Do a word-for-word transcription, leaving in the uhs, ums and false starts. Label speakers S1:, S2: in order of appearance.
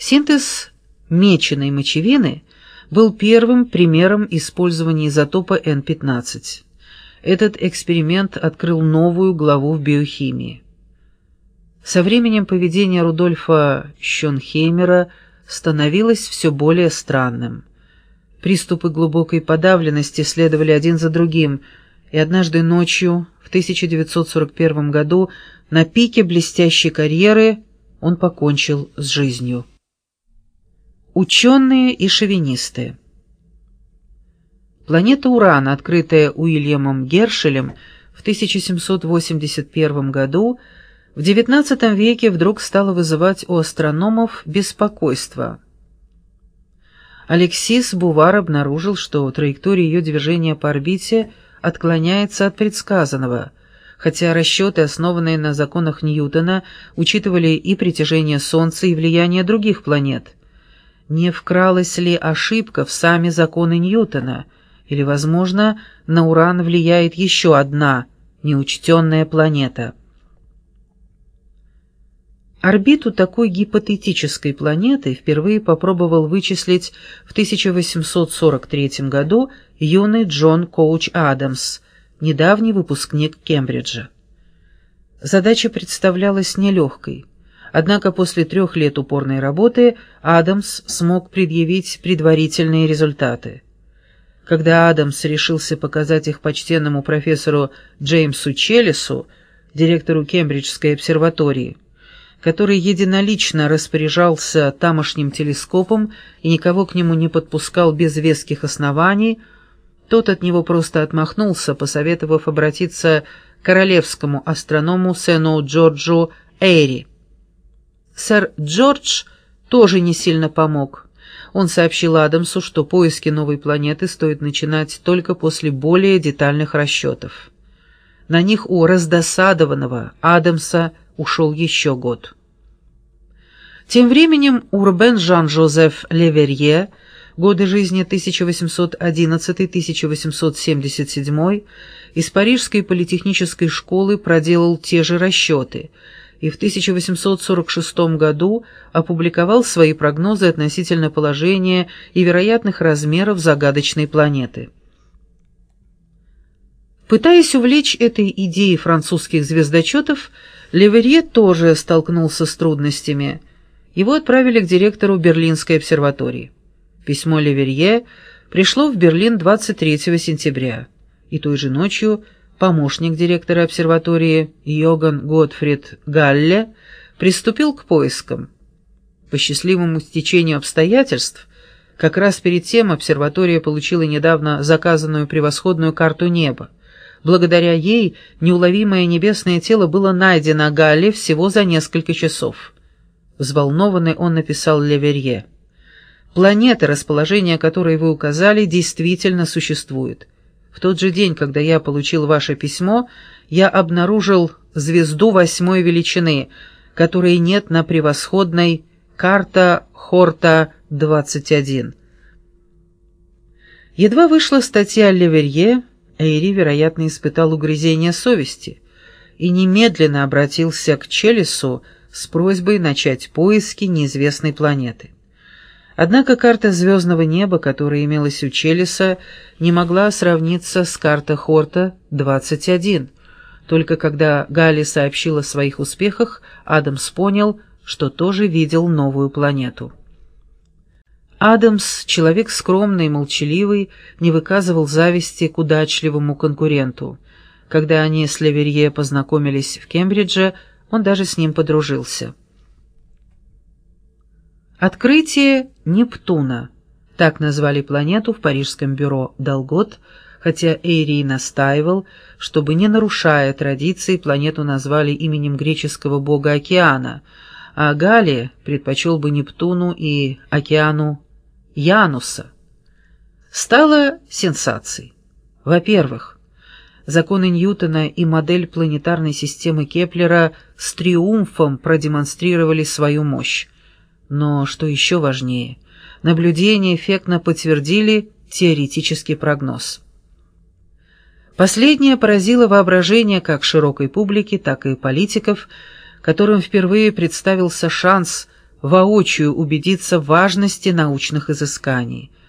S1: Синтез меченой мочевины был первым примером использования изотопа эн пятнадцать. Этот эксперимент открыл новую главу в биохимии. Со временем поведение Рудольфа Щонхеймера становилось все более странным. Приступы глубокой подавленности следовали один за другим, и однажды ночью, в тысяча девятьсот сорок первом году, на пике блестящей карьеры он покончил с жизнью. Ученые и шовинисты. Планета Уран, открытая Уильямом Гершелем в тысяча семьсот восемьдесят первом году, в девятнадцатом веке вдруг стала вызывать у астрономов беспокойство. Алексис Бувар обнаружил, что траектория ее движения по орбите отклоняется от предсказанного, хотя расчеты, основанные на законах Ньютона, учитывали и притяжение Солнца, и влияние других планет. Не вкралась ли ошибка в сами законы Ньютона, или, возможно, на Уран влияет еще одна неучтенная планета? Орбиту такой гипотетической планеты впервые попробовал вычислить в тысяча восемьсот сорок третьем году юный Джон Коуч Адамс, недавний выпускник Кембриджа. Задача представлялась нелегкой, однако после трех лет упорной работы Адамс смог предъявить предварительные результаты. Когда Адамс решился показать их почтенному профессору Джеймсу Челлису, директору Кембриджской обсерватории, который единолично распоряжался тамошним телескопом и никого к нему не подпускал без веских оснований, тот от него просто отмахнулся, посоветовав обратиться к королевскому астроному сэру Джорджу Эйри. Сэр Джордж тоже не сильно помог. Он сообщил Адамсу, что поиски новой планеты стоит начинать только после более детальных расчетов. На них у раздосадованного Адамса ушел еще год. Тем временем Урбен Жан-Жозеф Леверье, годы жизни тысяча восемьсот одиннадцатый — тысяча восемьсот семьдесят седьмой, из Парижской политехнической школы проделал те же расчеты и в тысяча восемьсот сорок шестом году опубликовал свои прогнозы относительно положения и вероятных размеров загадочной планеты. Пытаясь увлечь этой идеей французских звездочетов, Леверье тоже столкнулся с трудностями. Его отправили к директору Берлинской обсерватории. Письмо Леверье пришло в Берлин двадцать третьего сентября, и той же ночью помощник директора обсерватории Йоганн Готфрид Галле приступил к поискам. По счастливому стечению обстоятельств, как раз перед тем обсерватория получила недавно заказанную превосходную карту неба. Благодаря ей неуловимое небесное тело было найдено Галле всего за несколько часов. Взволнованный он написал Леверье: «Планета, расположение которой вы указали, действительно существует. В тот же день, когда я получил ваше письмо, я обнаружил звезду восьмой величины, которой нет на превосходной карта Хорта двадцать один». Едва вышла статья Леверье, Эйри, вероятно, испытал угрызение совести и немедленно обратился к Челлису с просьбой начать поиски неизвестной планеты. Однако карта звездного неба, которая имелась у Челлиса, не могла сравниться с картой Хорта двадцать один. Только когда Галли сообщил о своих успехах, Адамс понял, что тоже видел новую планету. Адамс, человек скромный и молчаливый, не выказывал зависти к удачливому конкуренту. Когда они с Леверье познакомились в Кембридже, он даже с ним подружился. Открытие Нептуна — так назвали планету в парижском бюро Далгот, хотя Эйри настаивал, чтобы, не нарушая традиции, планету назвали именем греческого бога океана, а Галле предпочел бы Нептуну и океану Януса. Стало сенсацией. Во-первых, законы Ньютона и модель планетарной системы Кеплера с триумфом продемонстрировали свою мощь. Но, что еще важнее, наблюдения эффектно подтвердили теоретический прогноз. Последнее поразило воображение как широкой публики, так и политиков, которым впервые представился шанс воочию убедиться в важности научных изысканий.